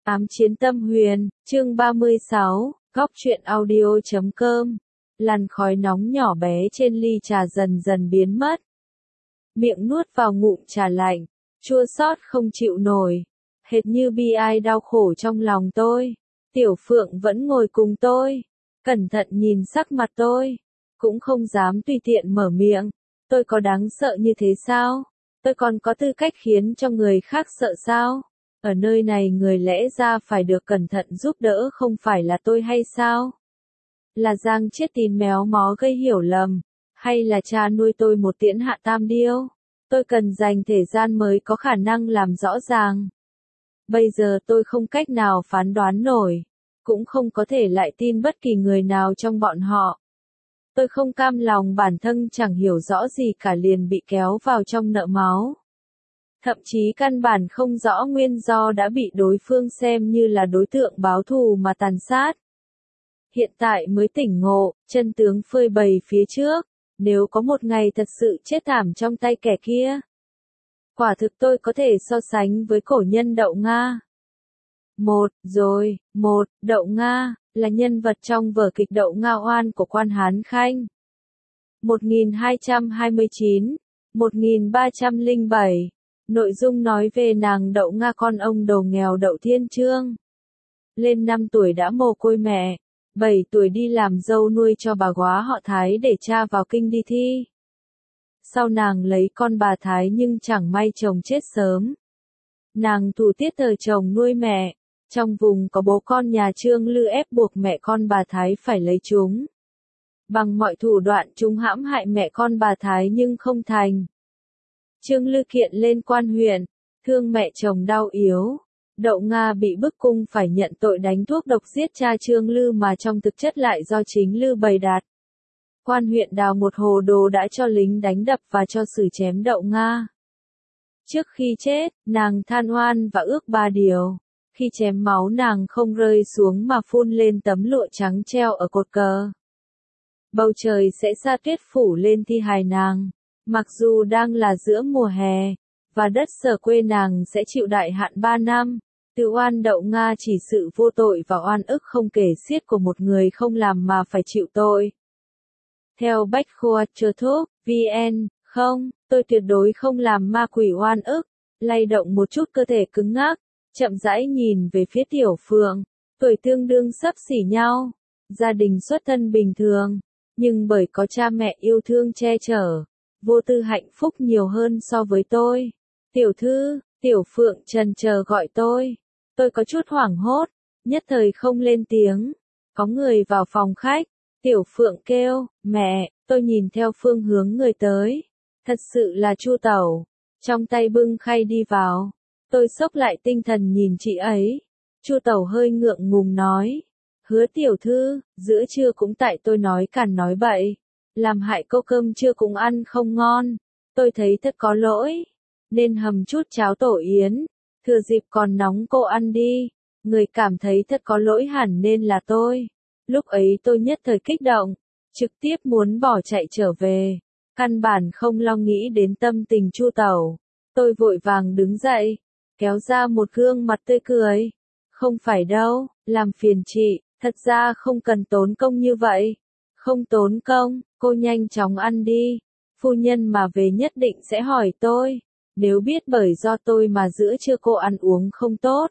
Ám chiến tâm huyền, chương 36, góc truyện audio.com. Làn khói nóng nhỏ bé trên ly trà dần dần biến mất. Miệng nuốt vào ngụm trà lạnh, chua xót không chịu nổi, hệt như bi ai đau khổ trong lòng tôi. Tiểu Phượng vẫn ngồi cùng tôi, cẩn thận nhìn sắc mặt tôi, cũng không dám tùy tiện mở miệng. Tôi có đáng sợ như thế sao? Tôi còn có tư cách khiến cho người khác sợ sao? Ở nơi này người lẽ ra phải được cẩn thận giúp đỡ không phải là tôi hay sao? Là Giang Chiết Tín méo mó gây hiểu lầm, hay là cha nuôi tôi một tiễn hạ tam điêu? Tôi cần dành thời gian mới có khả năng làm rõ ràng. Bây giờ tôi không cách nào phán đoán nổi, cũng không có thể lại tin bất kỳ người nào trong bọn họ. Tôi không cam lòng bản thân chẳng hiểu rõ gì cả liền bị kéo vào trong nợ máu. Thậm chí căn bản không rõ nguyên do đã bị đối phương xem như là đối tượng báo thù mà tàn sát. Hiện tại mới tỉnh ngộ, chân tướng phơi bày phía trước, nếu có một ngày thật sự chết thảm trong tay kẻ kia. Quả thực tôi có thể so sánh với cổ nhân Đậu Nga. Đậu Nga, là nhân vật trong vở kịch Đậu Nga Oan của Quan Hán Khanh. 1229, 1307. Nội dung nói về nàng Đậu Nga con ông đầu nghèo Đậu Thiên Chương. Lên 5 tuổi đã mồ côi mẹ, 7 tuổi đi làm dâu nuôi cho bà góa họ Thái để cha vào kinh đi thi. Sau nàng lấy con bà Thái nhưng chẳng may chồng chết sớm. Nàng thủ tiết thờ chồng nuôi mẹ, trong vùng có bố con nhà Trương Lư ép buộc mẹ con bà Thái phải lấy chúng. Bằng mọi thủ đoạn chúng hãm hại mẹ con bà Thái nhưng không thành. Trương Lư kiện lên quan huyện, thương mẹ chồng đau yếu. Đậu Nga bị bức cung phải nhận tội đánh thuốc độc giết cha Trương Lư mà trong thực chất lại do chính Lư bày đặt. Quan huyện đào một hồ đồ đã cho lính đánh đập và cho xử chém Đậu Nga. Trước khi chết, nàng than oan và ước 3 điều. Khi chém máu nàng không rơi xuống mà phun lên tấm lụa trắng treo ở cột cờ. Bầu trời sẽ sa tuyết phủ lên thi hài nàng. Mặc dù đang là giữa mùa hè, và đất sở quê nàng sẽ chịu đại hạn 3 năm, từ oan Đậu Nga chỉ sự vô tội và oan ức không kể xiết của một người không làm mà phải chịu tội. Theo Bách Khoa Chơ Thuốc, VN, không, tôi tuyệt đối không làm ma quỷ oan ức, lay động một chút cơ thể cứng ngắc, chậm rãi nhìn về phía Tiểu Phượng, tuổi tương đương xấp xỉ nhau, gia đình xuất thân bình thường, nhưng bởi có cha mẹ yêu thương che chở. Vô tư hạnh phúc nhiều hơn so với tôi. Tiểu thư, Tiểu Phượng chần chờ gọi tôi. Tôi có chút hoảng hốt, nhất thời không lên tiếng. Có người vào phòng khách. Tiểu Phượng kêu, mẹ, tôi nhìn theo phương hướng người tới. Thật sự là Chu Tẩu. Trong tay bưng khay đi vào. Tôi xốc lại tinh thần nhìn chị ấy. Chu Tẩu hơi ngượng ngùng nói. Hứa tiểu thư, giữa trưa cũng tại tôi nói càn nói bậy. Làm hại cô cơm trưa cũng ăn không ngon, tôi thấy thật có lỗi, nên hầm chút cháo tổ yến, thừa dịp còn nóng cô ăn đi, người cảm thấy thật có lỗi hẳn nên là tôi. Lúc ấy tôi nhất thời kích động, trực tiếp muốn bỏ chạy trở về, căn bản không lo nghĩ đến tâm tình Chu Tẩu. Tôi vội vàng đứng dậy, kéo ra một gương mặt tươi cười. Không phải đâu, làm phiền chị, thật ra không cần tốn công như vậy. Không tốn công, cô nhanh chóng ăn đi. Phu nhân mà về nhất định sẽ hỏi tôi. Nếu biết bởi do tôi mà giữa trưa cô ăn uống không tốt,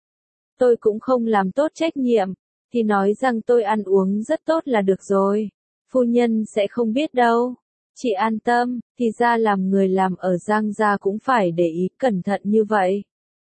tôi cũng không làm tốt trách nhiệm, thì nói rằng tôi ăn uống rất tốt là được rồi. Phu nhân sẽ không biết đâu. Chị an tâm, thì ra làm người làm ở Giang gia cũng phải để ý cẩn thận như vậy.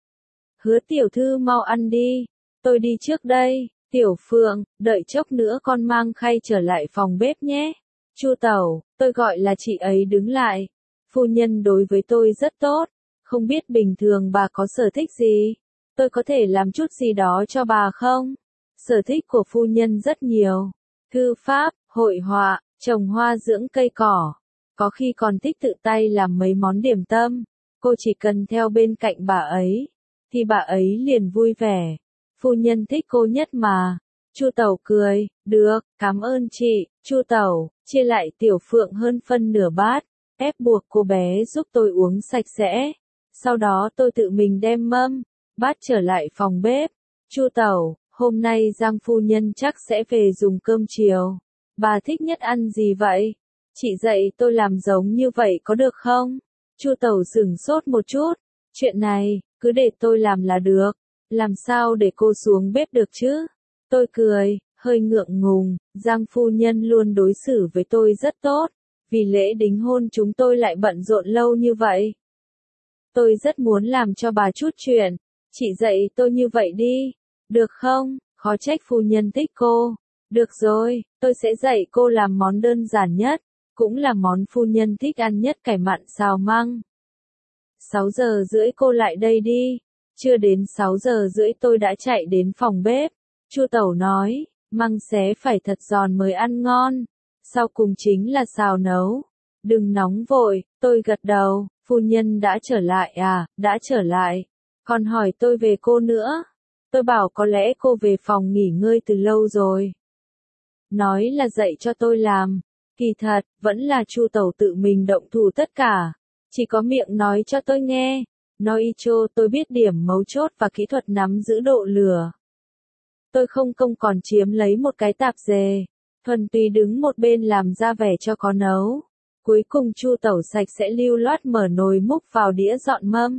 Hứa tiểu thư mau ăn đi, tôi đi trước đây. Tiểu Phượng, đợi chốc nữa con mang khay trở lại phòng bếp nhé. Chu Tẩu, tôi gọi là chị ấy đứng lại. Phu nhân đối với tôi rất tốt, không biết bình thường bà có sở thích gì? Tôi có thể làm chút gì đó cho bà không? Sở thích của phu nhân rất nhiều. Thư pháp, hội họa, trồng hoa dưỡng cây cỏ. Có khi còn thích tự tay làm mấy món điểm tâm. Cô chỉ cần theo bên cạnh bà ấy, thì bà ấy liền vui vẻ. Phu nhân thích cô nhất mà. Chu Tẩu cười, được, cảm ơn chị. Chu Tẩu, chia lại Tiểu Phượng hơn phân nửa bát, ép buộc cô bé giúp tôi uống sạch sẽ. Sau đó tôi tự mình đem mâm, bát trở lại phòng bếp. Chu tẩu, hôm nay Giang phu nhân chắc sẽ về dùng cơm chiều. Bà thích nhất ăn gì vậy? Chị dạy tôi làm giống như vậy có được không? Chu tẩu sửng sốt một chút. Chuyện này, cứ để tôi làm là được. Làm sao để cô xuống bếp được chứ? Tôi cười, hơi ngượng ngùng. Giang phu nhân luôn đối xử với tôi rất tốt. Vì lễ đính hôn chúng tôi lại bận rộn lâu như vậy. Tôi rất muốn làm cho bà chút chuyện. Chị dạy tôi như vậy đi. Được không? Khó trách phu nhân thích cô. Được rồi, tôi sẽ dạy cô làm món đơn giản nhất. Cũng là món phu nhân thích ăn nhất, cải mặn xào măng. 6 giờ rưỡi cô lại đây đi. Chưa đến 6 giờ rưỡi tôi đã chạy đến phòng bếp. Chu tẩu nói, măng xé phải thật giòn mới ăn ngon. Sau cùng chính là xào nấu. Đừng nóng vội, tôi gật đầu. Phu nhân đã trở lại à? Đã trở lại. Còn hỏi tôi về cô nữa. Tôi bảo có lẽ cô về phòng nghỉ ngơi từ lâu rồi. Nói là dạy cho tôi làm. Kỳ thật, vẫn là Chu tẩu tự mình động thủ tất cả. Chỉ có miệng nói cho tôi nghe. Nói y chô tôi biết điểm mấu chốt và kỹ thuật nắm giữ độ lửa. Tôi không còn chiếm lấy một cái tạp dề. Thuần túy đứng một bên làm ra vẻ cho có nấu. Cuối cùng Chu tẩu sạch sẽ lưu loát mở nồi múc vào đĩa dọn mâm.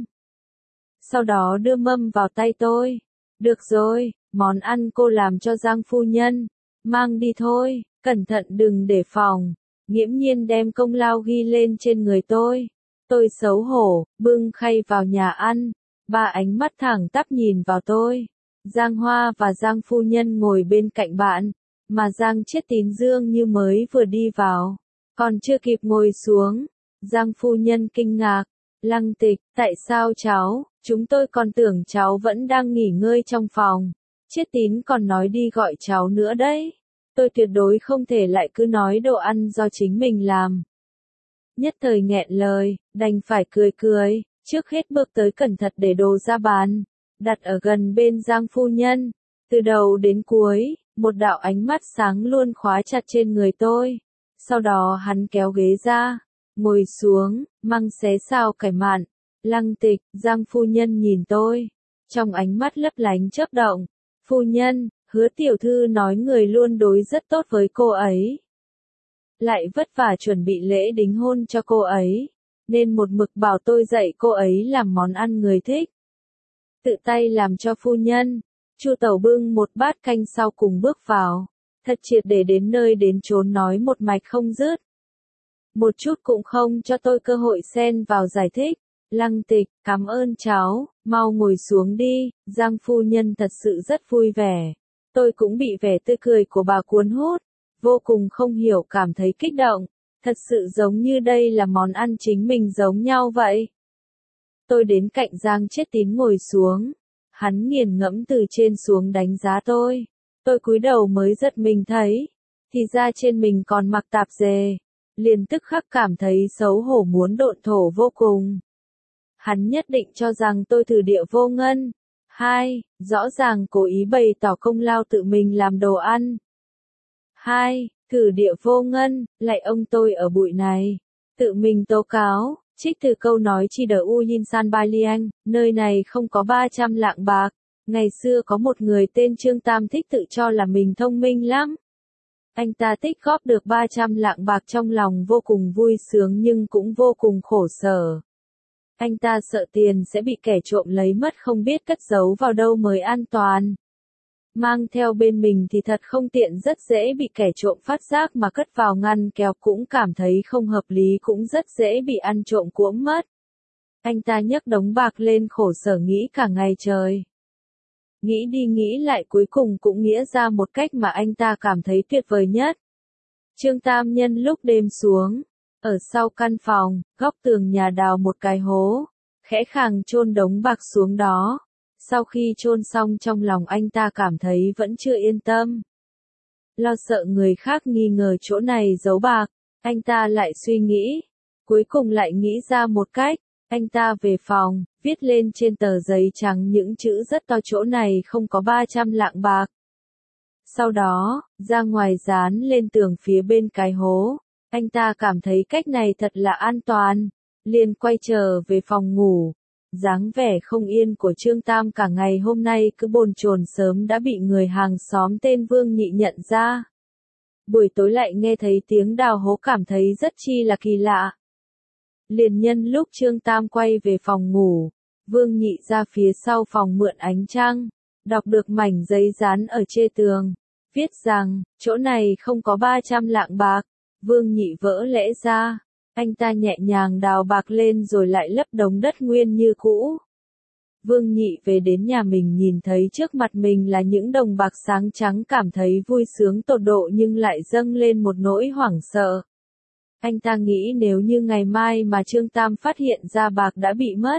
Sau đó đưa mâm vào tay tôi. Được rồi, món ăn cô làm cho Giang phu nhân. Mang đi thôi, cẩn thận đừng để phòng. Nghiễm nhiên đem công lao ghi lên trên người tôi. Tôi xấu hổ, bưng khay vào nhà ăn. Ba ánh mắt thẳng tắp nhìn vào tôi. Giang Hoa và Giang phu nhân ngồi bên cạnh bạn. Mà Giang Chiết Tín Dương như mới vừa đi vào. Còn chưa kịp ngồi xuống. Giang phu nhân kinh ngạc. Lăng Tịch, tại sao cháu? Chúng tôi còn tưởng cháu vẫn đang nghỉ ngơi trong phòng. Chiết Tín còn nói đi gọi cháu nữa đấy. Tôi tuyệt đối không thể lại cứ nói đồ ăn do chính mình làm. Nhất thời nghẹn lời, đành phải cười. Trước hết bước tới cẩn thận để đồ ra bàn. Đặt ở gần bên Giang phu nhân. Từ đầu đến cuối, một đạo ánh mắt sáng luôn khóa chặt trên người tôi. Sau đó hắn kéo ghế ra. Ngồi xuống, măng xé xào cải mặn. Lăng Tịch, Giang phu nhân nhìn tôi. Trong ánh mắt lấp lánh chớp động. Phu nhân, Hứa tiểu thư nói người luôn đối rất tốt với cô ấy. Lại vất vả chuẩn bị lễ đính hôn cho cô ấy. Nên một mực bảo tôi dạy cô ấy làm món ăn người thích. Tự tay làm cho phu nhân. Chu tẩu bưng một bát canh sau cùng bước vào. Thật triệt để đến nơi đến chốn nói một mạch không dứt. Một chút cũng không cho tôi cơ hội xen vào giải thích. Lăng Tịch, cảm ơn cháu, mau ngồi xuống đi. Giang phu nhân thật sự rất vui vẻ. Tôi cũng bị vẻ tươi cười của bà cuốn hút. Vô cùng không hiểu, cảm thấy kích động. Thật sự giống như đây là món ăn chính mình giống nhau vậy. Tôi đến cạnh Giang Chiết Tín ngồi xuống. Hắn nghiền ngẫm từ trên xuống đánh giá tôi. Tôi cúi đầu mới giật mình thấy. Thì ra trên mình còn mặc tạp dề. Liền tức khắc cảm thấy xấu hổ muốn độn thổ vô cùng. Hắn nhất định cho rằng tôi thử địa vô ngân. 2. Rõ ràng cố ý bày tỏ công lao tự mình làm đồ ăn. 2. Thử địa vô ngân, lại ông tôi ở bụi này. Tự mình tố cáo, trích từ câu nói chỉ đỡ U Yin San Bai Liang, nơi này không có 300 lạng bạc. Ngày xưa có một người tên Trương Tam thích tự cho là mình thông minh lắm. Anh ta tích góp được 300 lạng bạc trong lòng vô cùng vui sướng nhưng cũng vô cùng khổ sở. Anh ta sợ tiền sẽ bị kẻ trộm lấy mất, không biết cất giấu vào đâu mới an toàn. Mang theo bên mình thì thật không tiện, rất dễ bị kẻ trộm phát giác, mà cất vào ngăn kéo cũng cảm thấy không hợp lý, cũng rất dễ bị ăn trộm cuỗm mất. Anh ta nhấc đống bạc lên khổ sở nghĩ cả ngày trời. Nghĩ đi nghĩ lại cuối cùng cũng nghĩa ra một cách mà anh ta cảm thấy tuyệt vời nhất. Trương Tam nhân lúc đêm xuống, ở sau căn phòng, góc tường nhà đào một cái hố, khẽ khàng chôn đống bạc xuống đó. Sau khi chôn xong trong lòng anh ta cảm thấy vẫn chưa yên tâm. Lo sợ người khác nghi ngờ chỗ này giấu bạc, anh ta lại suy nghĩ. Cuối cùng lại nghĩ ra một cách, anh ta về phòng, viết lên trên tờ giấy trắng những chữ rất to chỗ này không có 300 lạng bạc. Sau đó, ra ngoài dán lên tường phía bên cái hố. Anh ta cảm thấy cách này thật là an toàn. Liền quay trở về phòng ngủ. Dáng vẻ không yên của Trương Tam cả ngày hôm nay cứ bồn chồn sớm đã bị người hàng xóm tên Vương Nhị nhận ra. Buổi tối lại nghe thấy tiếng đào hố cảm thấy rất chi là kỳ lạ. Liền nhân lúc Trương Tam quay về phòng ngủ, Vương Nhị ra phía sau phòng mượn ánh trăng, đọc được mảnh giấy dán ở trên tường, viết rằng, chỗ này không có 300 lạng bạc. Vương Nhị vỡ lẽ ra, anh ta nhẹ nhàng đào bạc lên rồi lại lấp đống đất nguyên như cũ. Vương Nhị về đến nhà mình nhìn thấy trước mặt mình là những đồng bạc sáng trắng, cảm thấy vui sướng tột độ nhưng lại dâng lên một nỗi hoảng sợ. Anh ta nghĩ nếu như ngày mai mà Trương Tam phát hiện ra bạc đã bị mất,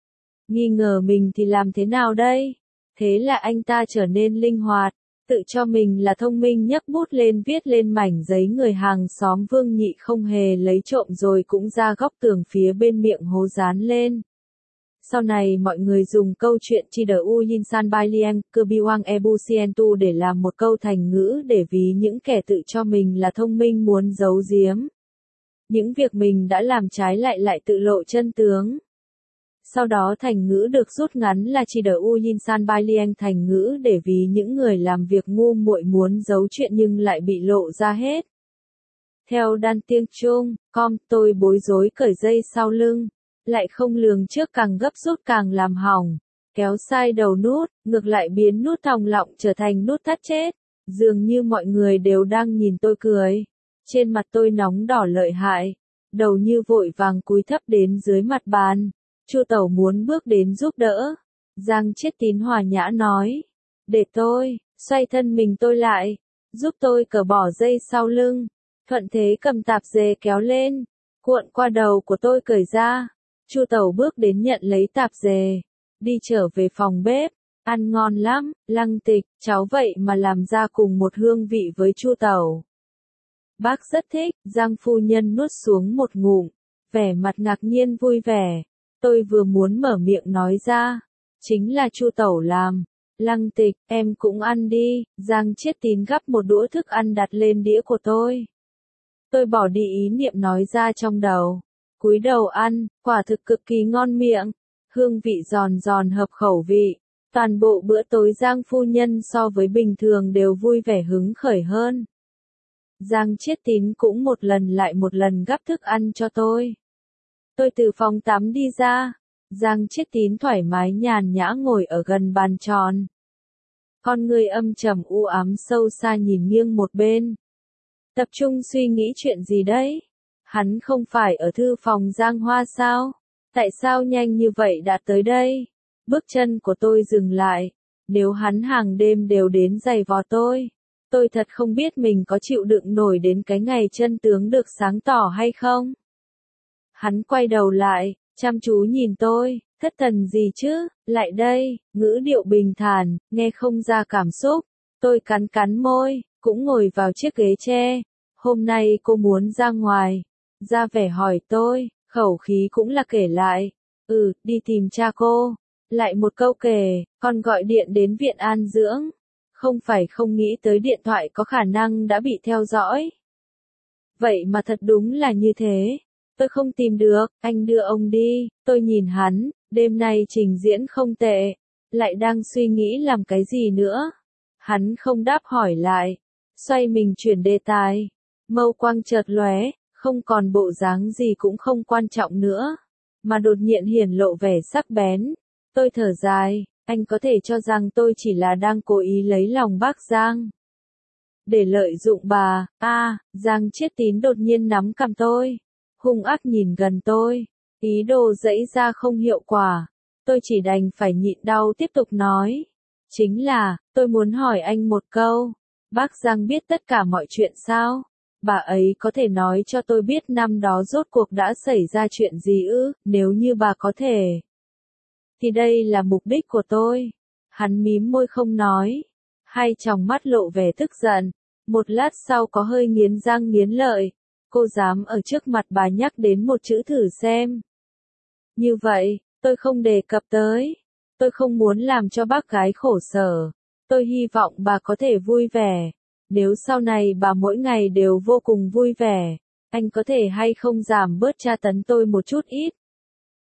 nghi ngờ mình thì làm thế nào đây? Thế là anh ta trở nên linh hoạt, tự cho mình là thông minh, nhấc bút lên viết lên mảnh giấy người hàng xóm Vương Nhị không hề lấy trộm rồi cũng ra góc tường phía bên miệng hố dán lên. Sau này mọi người dùng câu chuyện Chi đờ u yin san bai liang, cơ biwang ebu sientu để làm một câu thành ngữ để ví những kẻ tự cho mình là thông minh muốn giấu giếm những việc mình đã làm trái lại tự lộ chân tướng. Sau đó thành ngữ được rút ngắn là Chi đờ u yin san bai liang, thành ngữ để ví những người làm việc ngu muội muốn giấu chuyện nhưng lại bị lộ ra hết. Theo đan tiếng Trung, tôi bối rối cởi dây sau lưng, lại không lường trước càng gấp rút càng làm hỏng, kéo sai đầu nút, ngược lại biến nút thòng lọng trở thành nút thắt chết. Dường như mọi người đều đang nhìn tôi cười. Trên mặt tôi nóng đỏ lợi hại, đầu như vội vàng cúi thấp đến dưới mặt bàn. Chu Tẩu muốn bước đến giúp đỡ. Giang Chiết Tín hòa nhã nói, để tôi, xoay thân mình tôi lại, giúp tôi cởi bỏ dây sau lưng. Thuận thế cầm tạp dề kéo lên, cuộn qua đầu của tôi cởi ra. Chu Tẩu bước đến nhận lấy tạp dề, đi trở về phòng bếp. Ăn ngon lắm, Lăng Tịch, cháu vậy mà làm ra cùng một hương vị với Chu Tẩu. Bác rất thích. Giang phu nhân nuốt xuống một ngụm, vẻ mặt ngạc nhiên vui vẻ. Tôi vừa muốn mở miệng nói ra, chính là Chu Tẩu làm. Lăng Tịch, em cũng ăn đi. Giang Chiết Tín gắp một đũa thức ăn đặt lên đĩa của tôi. Tôi bỏ đi ý niệm nói ra trong đầu, cúi đầu ăn, quả thực cực kỳ ngon miệng, hương vị giòn giòn hợp khẩu vị. Toàn bộ bữa tối Giang phu nhân so với bình thường đều vui vẻ hứng khởi hơn. Giang Chiết Tín cũng một lần lại một lần gắp thức ăn cho tôi. Tôi từ phòng tắm đi ra, Giang Chiết Tín thoải mái nhàn nhã ngồi ở gần bàn tròn. Con người âm trầm u ám sâu xa nhìn nghiêng một bên. Tập trung suy nghĩ chuyện gì đấy? Hắn không phải ở thư phòng Giang Hoa sao? Tại sao nhanh như vậy đã tới đây? Bước chân của tôi dừng lại. Nếu hắn hàng đêm đều đến giày vò tôi thật không biết mình có chịu đựng nổi đến cái ngày chân tướng được sáng tỏ hay không? Hắn quay đầu lại, chăm chú nhìn tôi, thất thần gì chứ, lại đây, ngữ điệu bình thản, nghe không ra cảm xúc. Tôi cắn cắn môi, cũng ngồi vào chiếc ghế tre. Hôm nay cô muốn ra ngoài. Ra vẻ hỏi tôi, khẩu khí cũng là kể lại. Đi tìm cha cô. Lại một câu kể, con gọi điện đến viện an dưỡng. Không phải không nghĩ tới điện thoại có khả năng đã bị theo dõi. Vậy mà thật đúng là như thế. Tôi không tìm được, anh đưa ông đi. Tôi nhìn hắn, đêm nay trình diễn không tệ. Lại đang suy nghĩ làm cái gì nữa. Hắn không đáp hỏi lại. Xoay mình chuyển đề tài. Mâu quang chợt lóe, không còn bộ dáng gì cũng không quan trọng nữa. Mà đột nhiên hiển lộ vẻ sắc bén. Tôi thở dài, anh có thể cho rằng tôi chỉ là đang cố ý lấy lòng bác Giang. Để lợi dụng bà. Giang Chiết Tín đột nhiên nắm cằm tôi. Hung ác nhìn gần tôi. Ý đồ giãy ra không hiệu quả. Tôi chỉ đành phải nhịn đau tiếp tục nói. Chính là, tôi muốn hỏi anh một câu. Bác Giang biết tất cả mọi chuyện sao? Bà ấy có thể nói cho tôi biết năm đó rốt cuộc đã xảy ra chuyện gì ư? Nếu như bà có thể, thì đây là mục đích của tôi. Hắn mím môi không nói. Hai tròng mắt lộ vẻ tức giận. Một lát sau có hơi nghiến răng nghiến lợi. Cô dám ở trước mặt bà nhắc đến một chữ thử xem. Như vậy, tôi không đề cập tới. Tôi không muốn làm cho bác gái khổ sở. Tôi hy vọng bà có thể vui vẻ. Nếu sau này bà mỗi ngày đều vô cùng vui vẻ, anh có thể hay không giảm bớt tra tấn tôi một chút ít.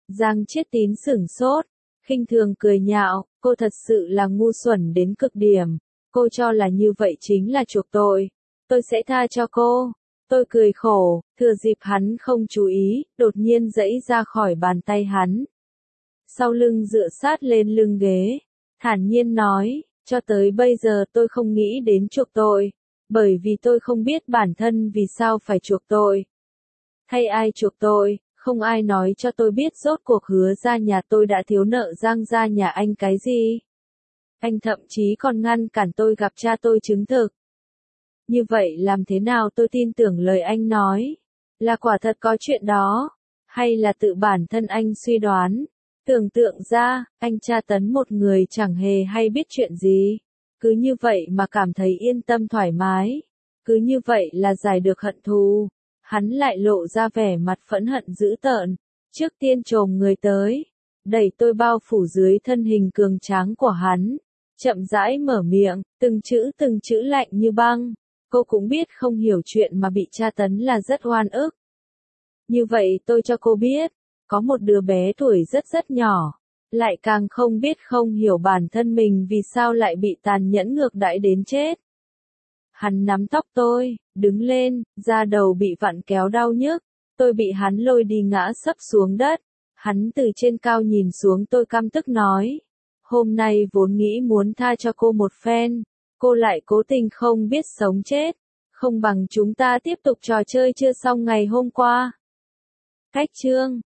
Giang Chiết Tín sửng sốt, khinh thường cười nhạo, cô thật sự là ngu xuẩn đến cực điểm. Cô cho là như vậy chính là chuộc tôi sẽ tha cho cô. Tôi cười khổ, thừa dịp hắn không chú ý, đột nhiên giãy ra khỏi bàn tay hắn. Sau lưng dựa sát lên lưng ghế, thản nhiên nói, cho tới bây giờ tôi không nghĩ đến chuộc tội, bởi vì tôi không biết bản thân vì sao phải chuộc tội. Hay ai chuộc tôi, không ai nói cho tôi biết rốt cuộc Hứa gia nhà tôi đã thiếu nợ Giang gia nhà anh cái gì. Anh thậm chí còn ngăn cản tôi gặp cha tôi chứng thực. Như vậy làm thế nào tôi tin tưởng lời anh nói? Là quả thật có chuyện đó? Hay là tự bản thân anh suy đoán? Tưởng tượng ra, anh tra tấn một người chẳng hề hay biết chuyện gì. Cứ như vậy mà cảm thấy yên tâm thoải mái. Cứ như vậy là giải được hận thù. Hắn lại lộ ra vẻ mặt phẫn hận dữ tợn. Trước tiên chồm người tới. Đẩy tôi bao phủ dưới thân hình cường tráng của hắn. Chậm rãi mở miệng, từng chữ lạnh như băng. Cô cũng biết không hiểu chuyện mà bị tra tấn là rất oan ức. Như vậy tôi cho cô biết, có một đứa bé tuổi rất nhỏ, lại càng không hiểu bản thân mình vì sao lại bị tàn nhẫn ngược đãi đến chết. Hắn nắm tóc tôi, đứng lên, da đầu bị vặn kéo đau nhức, tôi bị hắn lôi đi ngã sấp xuống đất. Hắn từ trên cao nhìn xuống tôi căm tức nói, hôm nay vốn nghĩ muốn tha cho cô một phen, cô lại cố tình không biết sống chết, không bằng chúng ta tiếp tục trò chơi chưa xong ngày hôm qua. Cách chương